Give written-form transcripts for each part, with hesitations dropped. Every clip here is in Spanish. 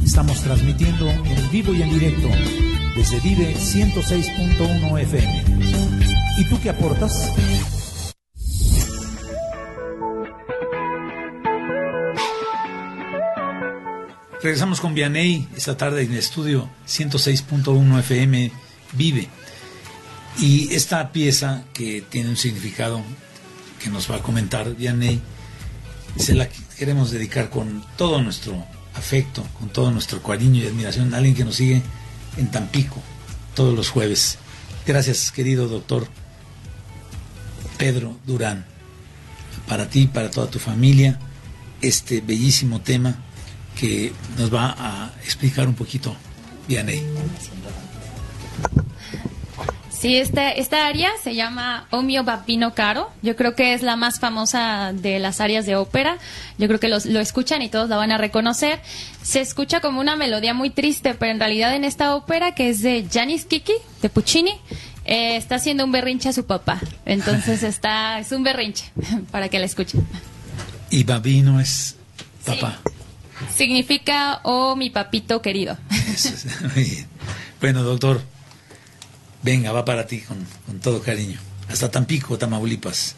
Estamos transmitiendo en vivo y en directo desde Vive 106.1 FM. ¿Y tú qué aportas? Regresamos con Vianney esta tarde en el estudio 106.1 FM Vive. Y esta pieza que tiene un significado que nos va a comentar Vianney, se la queremos dedicar con todo nuestro afecto, con todo nuestro cariño y admiración a alguien que nos sigue en Tampico todos los jueves. Gracias, querido doctor Pedro Durán. Para ti, para toda tu familia, este bellísimo tema que nos va a explicar un poquito Vianney. Sí, esta aria se llama O mio bambino caro. Yo creo que es la más famosa de las arias de ópera. Yo creo que lo escuchan y todos la van a reconocer. Se escucha como una melodía muy triste, pero en realidad en esta ópera, que es de Gianni Schicchi, de Puccini, está haciendo un berrinche a su papá. Entonces es un berrinche para que la escuchen. Y bambino es papá. Sí. Significa, oh, mi papito querido. Eso es, muy bien. Bueno, doctor, venga, va para ti con todo cariño. Hasta Tampico, Tamaulipas.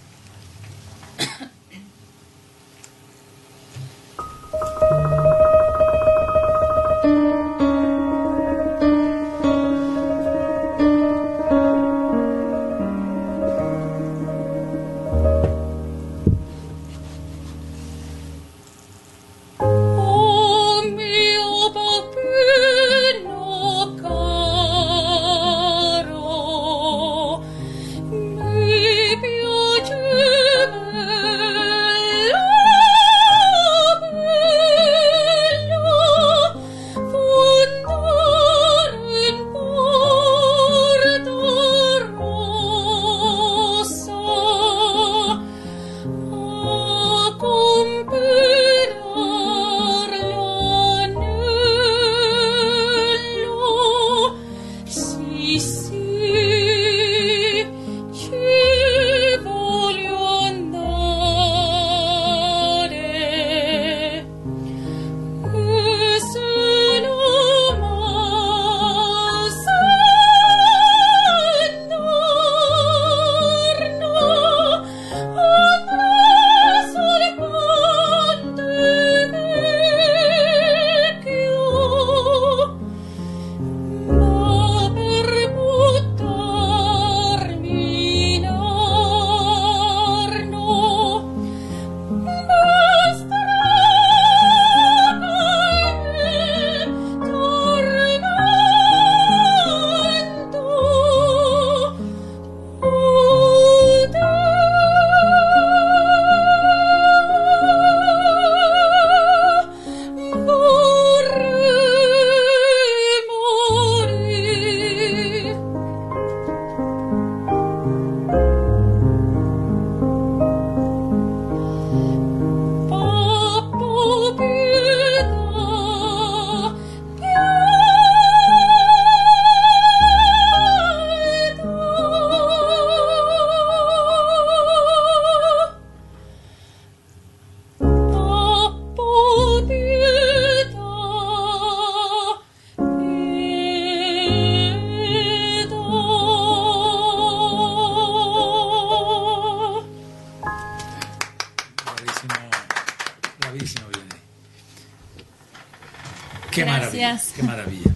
Qué maravilla, qué maravilla.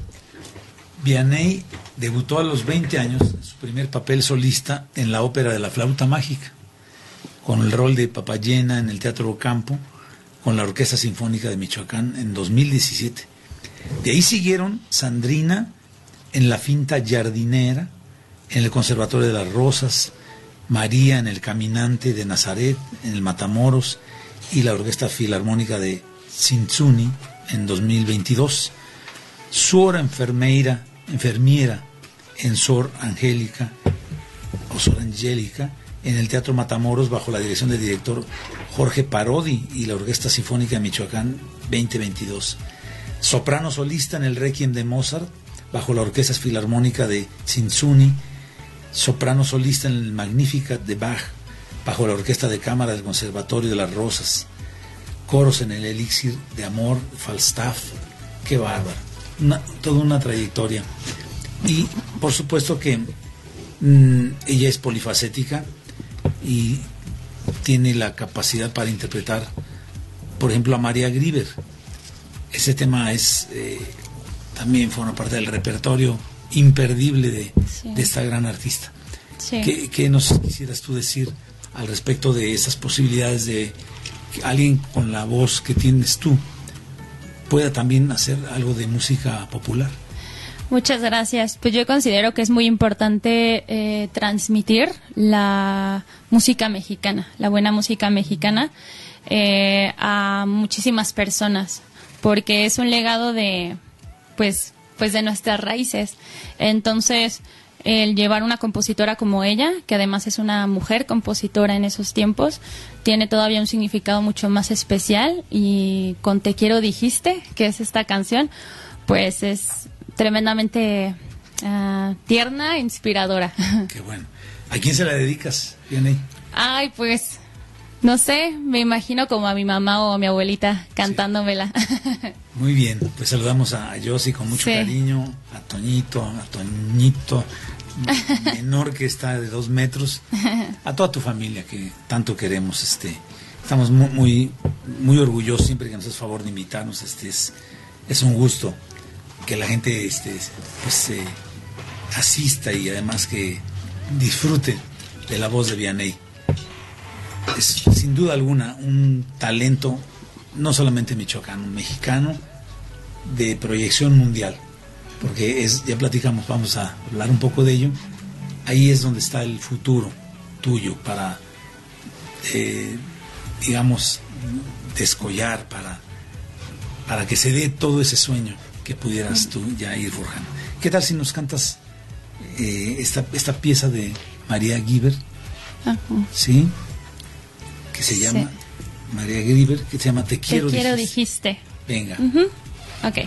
Vianney debutó a los 20 años en su primer papel solista en la ópera de la flauta mágica, con el rol de Papayena en el Teatro Ocampo, con la Orquesta Sinfónica de Michoacán en 2017. De ahí siguieron Sandrina en La Finta Jardinera, en el Conservatorio de las Rosas, María en El Caminante de Nazaret, en el Matamoros, y la Orquesta Filarmónica de Cinzuni en 2022. Sor Enfermiera en Sor Angélica en el Teatro Matamoros bajo la dirección del director Jorge Parodi y la Orquesta Sinfónica de Michoacán 2022. Soprano solista en el Requiem de Mozart bajo la Orquesta Filarmónica de Cinzuni. Soprano solista en el Magnificat de Bach bajo la Orquesta de Cámara del Conservatorio de las Rosas. Coros en el Elixir de Amor, Falstaff, Qué bárbaro. Toda una trayectoria. Y por supuesto que ella es polifacética y tiene la capacidad para interpretar, por ejemplo, a María Grieber. Ese tema es también forma parte del repertorio imperdible de esta gran artista. Sí. ¿Qué nos quisieras tú decir al respecto de esas posibilidades de que alguien con la voz que tienes tú pueda también hacer algo de música popular? Muchas gracias. Pues yo considero que es muy importante transmitir la música mexicana, la buena música mexicana, a muchísimas personas, porque es un legado de, pues de nuestras raíces. Entonces, el llevar una compositora como ella, que además es una mujer compositora en esos tiempos, tiene todavía un significado mucho más especial, y con Te quiero dijiste, que es esta canción, pues es tremendamente tierna e inspiradora. Qué bueno. ¿A quién se la dedicas, Vianney? Ay, pues, no sé, me imagino como a mi mamá o a mi abuelita cantándomela. Sí. Muy bien, pues saludamos a Yossi con mucho cariño, a Toñito menor, que está de 2 metros, a toda tu familia que tanto queremos. Estamos muy orgullosos siempre que nos haces favor de invitarnos. Es un gusto que la gente pues asista, y además que disfrute de la voz de Vianney. Es sin duda alguna un talento no solamente michoacano, mexicano, de proyección mundial, porque ya platicamos, vamos a hablar un poco de ello. Ahí es donde está el futuro tuyo para digamos descollar, para que se dé todo ese sueño que pudieras tú ya ir forjando. ¿Qué tal si nos cantas esta pieza de María Grieber? ¿Sí? Que se llama María Grieber, que se llama Te quiero dijiste. Venga. Ok.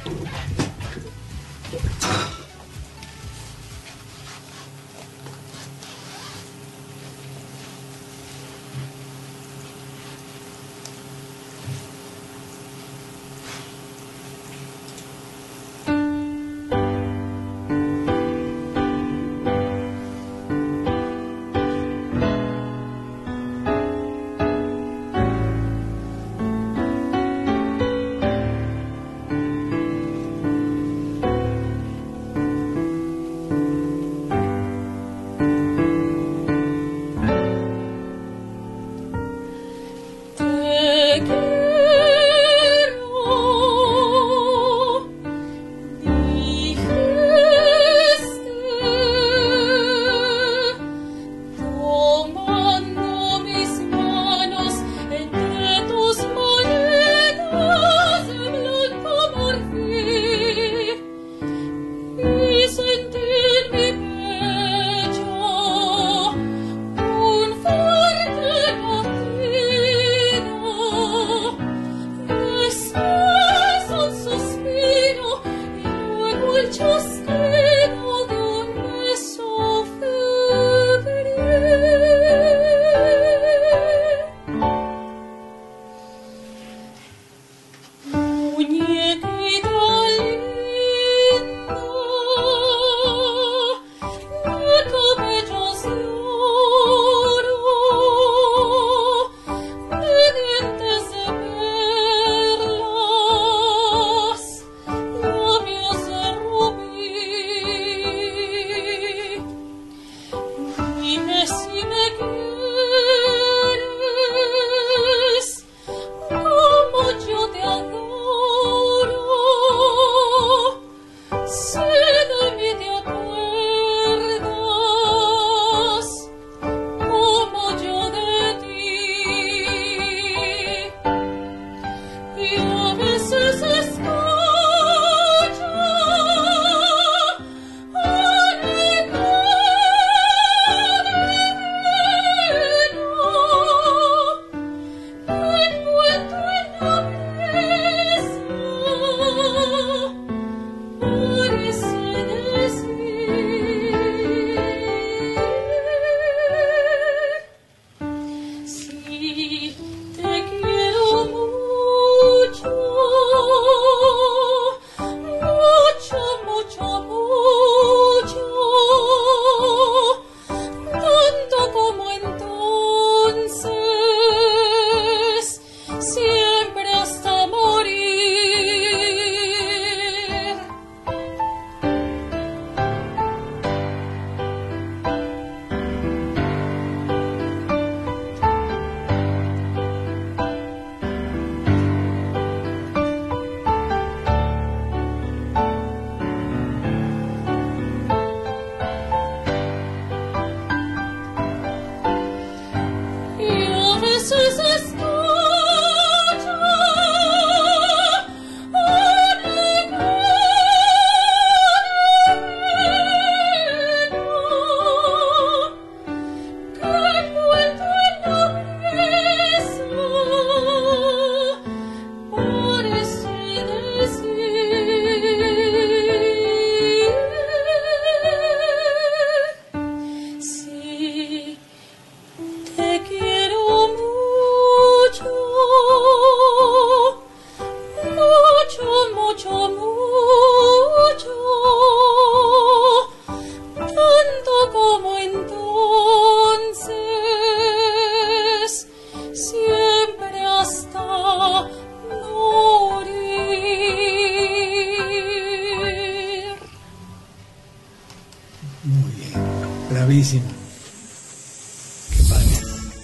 Padrísimo. Qué padre.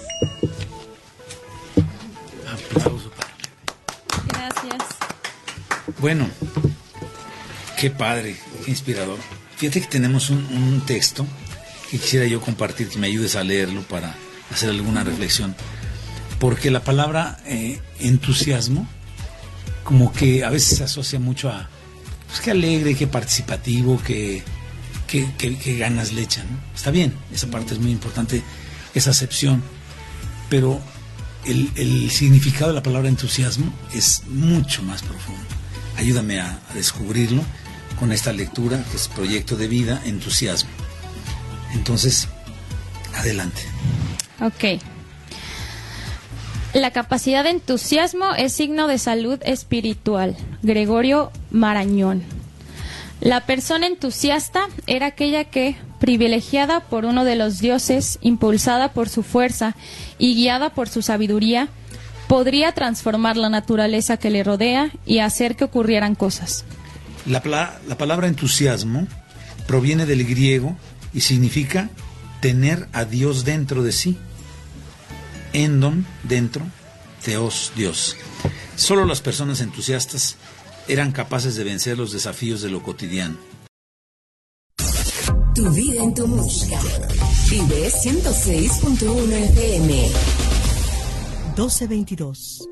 Aplauso para... Gracias. Bueno, qué padre, qué inspirador. Fíjate que tenemos un texto que quisiera yo compartir, que me ayudes a leerlo para hacer alguna reflexión. Porque la palabra entusiasmo, como que a veces se asocia mucho a, pues, qué alegre, qué participativo, qué ganas le echan, ¿no? Está bien, esa parte es muy importante, esa acepción, pero el significado de la palabra entusiasmo es mucho más profundo. Ayúdame a descubrirlo con esta lectura, que es Proyecto de Vida, Entusiasmo. Entonces, adelante. Ok. La capacidad de entusiasmo es signo de salud espiritual. Gregorio Marañón. La persona entusiasta era aquella que, privilegiada por uno de los dioses, impulsada por su fuerza y guiada por su sabiduría, podría transformar la naturaleza que le rodea y hacer que ocurrieran cosas. La palabra entusiasmo proviene del griego y significa tener a Dios dentro de sí. Endon, dentro, Theos, Dios. Solo las personas entusiastas eran capaces de vencer los desafíos de lo cotidiano. Tu vida en tu música. Vive 106.1 FM. 1222.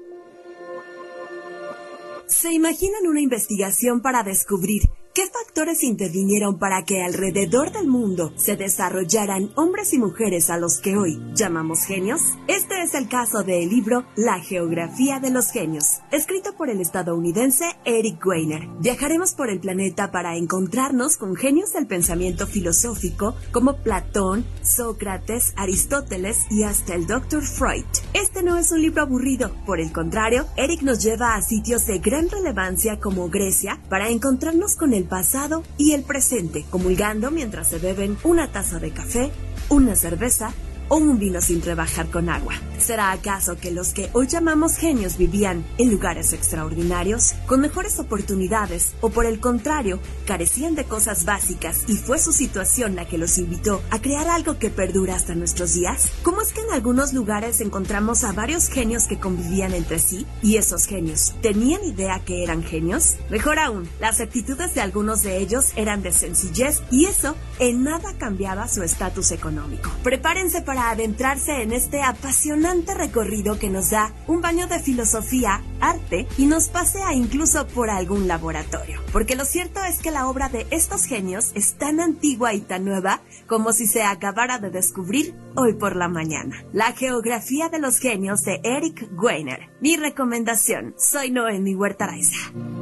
¿Se imaginan una investigación para descubrir qué factores intervinieron para que alrededor del mundo se desarrollaran hombres y mujeres a los que hoy llamamos genios? Este es el caso del libro La Geografía de los Genios, escrito por el estadounidense Eric Weiner. Viajaremos por el planeta para encontrarnos con genios del pensamiento filosófico como Platón, Sócrates, Aristóteles y hasta el Dr. Freud. Este no es un libro aburrido, por el contrario, Eric nos lleva a sitios de gran relevancia como Grecia para encontrarnos con el pasado y el presente, comulgando mientras se beben una taza de café, una cerveza o un vino sin rebajar con agua. ¿Será acaso que los que hoy llamamos genios vivían en lugares extraordinarios, con mejores oportunidades, o por el contrario, carecían de cosas básicas y fue su situación la que los invitó a crear algo que perdura hasta nuestros días? ¿Cómo es que en algunos lugares encontramos a varios genios que convivían entre sí? ¿Y esos genios tenían idea que eran genios? Mejor aún, las actitudes de algunos de ellos eran de sencillez y eso en nada cambiaba su estatus económico. Prepárense para adentrarse en este apasionante recorrido que nos da un baño de filosofía, arte y nos pasea incluso por algún laboratorio. Porque lo cierto es que la obra de estos genios es tan antigua y tan nueva como si se acabara de descubrir hoy por la mañana. La Geografía de los Genios de Eric Weiner. Mi recomendación. Soy Noemi Huertaraiza.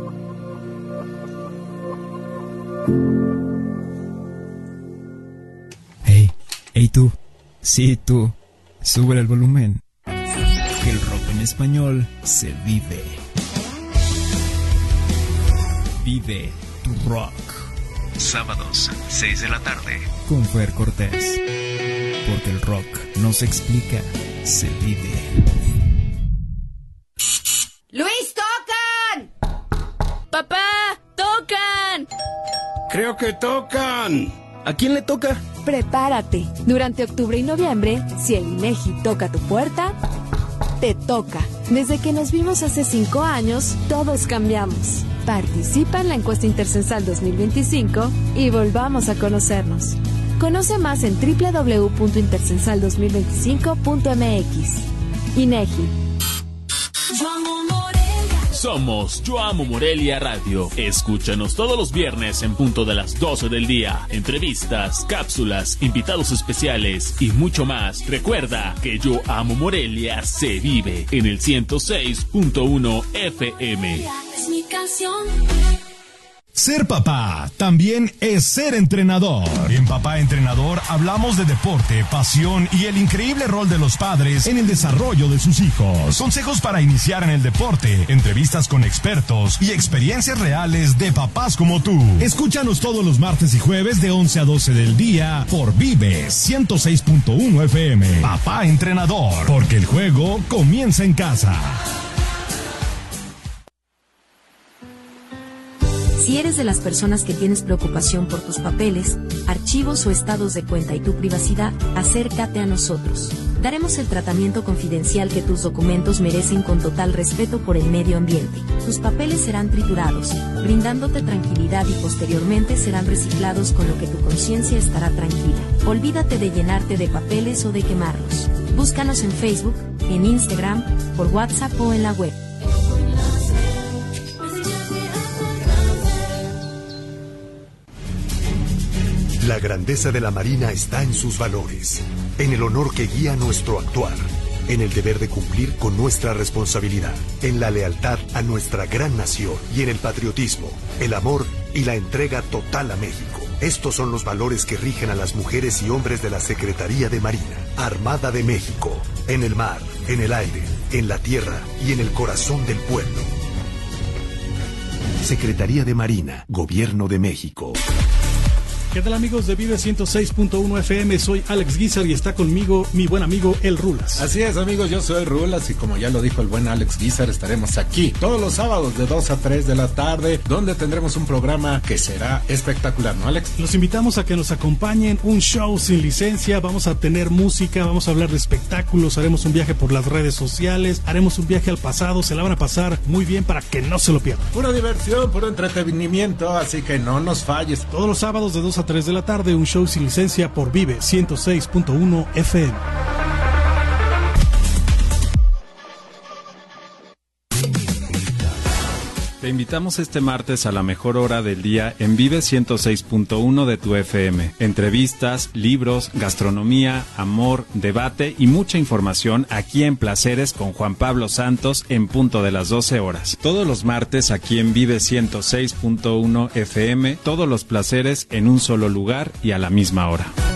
Hey tú, sí tú, sube el volumen, que el rock en español se vive. Vive tu rock. Sábados, 6 de la tarde. Con Fer Cortés, porque el rock no se explica, se vive. ¡Luis, tocan! ¡Papá, tocan! Creo que tocan. ¿A quién le toca? Prepárate. Durante octubre y noviembre, si el INEGI toca tu puerta, te toca. Desde que nos vimos hace 5 años, todos cambiamos. Participa en la encuesta Intercensal 2025 y volvamos a conocernos. Conoce más en www.intercensal2025.mx. INEGI. Somos Yo Amo Morelia Radio. Escúchanos todos los viernes en punto de las 12 del día. Entrevistas, cápsulas, invitados especiales y mucho más. Recuerda que Yo Amo Morelia se vive en el 106.1 FM. Es mi canción. Ser papá también es ser entrenador. En Papá Entrenador hablamos de deporte, pasión y el increíble rol de los padres en el desarrollo de sus hijos. Consejos para iniciar en el deporte, entrevistas con expertos y experiencias reales de papás como tú. Escúchanos todos los martes y jueves de 11 a 12 del día por Vive 106.1 FM. Papá Entrenador, porque el juego comienza en casa. Si eres de las personas que tienes preocupación por tus papeles, archivos o estados de cuenta y tu privacidad, acércate a nosotros. Daremos el tratamiento confidencial que tus documentos merecen con total respeto por el medio ambiente. Tus papeles serán triturados, brindándote tranquilidad y posteriormente serán reciclados con lo que tu conciencia estará tranquila. Olvídate de llenarte de papeles o de quemarlos. Búscanos en Facebook, en Instagram, por WhatsApp o en la web. La grandeza de la Marina está en sus valores, en el honor que guía nuestro actuar, en el deber de cumplir con nuestra responsabilidad, en la lealtad a nuestra gran nación y en el patriotismo, el amor y la entrega total a México. Estos son los valores que rigen a las mujeres y hombres de la Secretaría de Marina, Armada de México, en el mar, en el aire, en la tierra y en el corazón del pueblo. Secretaría de Marina, Gobierno de México. ¿Qué tal, amigos de Vive 106.1 FM? Soy Alex Guizar y está conmigo mi buen amigo El Rulas. Así es, amigos, yo soy El Rulas y como ya lo dijo el buen Alex Guizar, estaremos aquí todos los sábados de 2 a 3 de la tarde, donde tendremos un programa que será espectacular, ¿no, Alex? Los invitamos a que nos acompañen, un show sin licencia, vamos a tener música, vamos a hablar de espectáculos, haremos un viaje por las redes sociales, haremos un viaje al pasado, se la van a pasar muy bien para que no se lo pierdan. Pura diversión, puro entretenimiento, así que no nos falles. Todos los sábados de 2 a 3 de la tarde, un show sin licencia por Vive 106.1 FM. Te invitamos este martes a la mejor hora del día en Vive 106.1 de tu FM. Entrevistas, libros, gastronomía, amor, debate y mucha información aquí en Placeres con Juan Pablo Santos en punto de las 12 horas. Todos los martes aquí en Vive 106.1 FM, todos los placeres en un solo lugar y a la misma hora.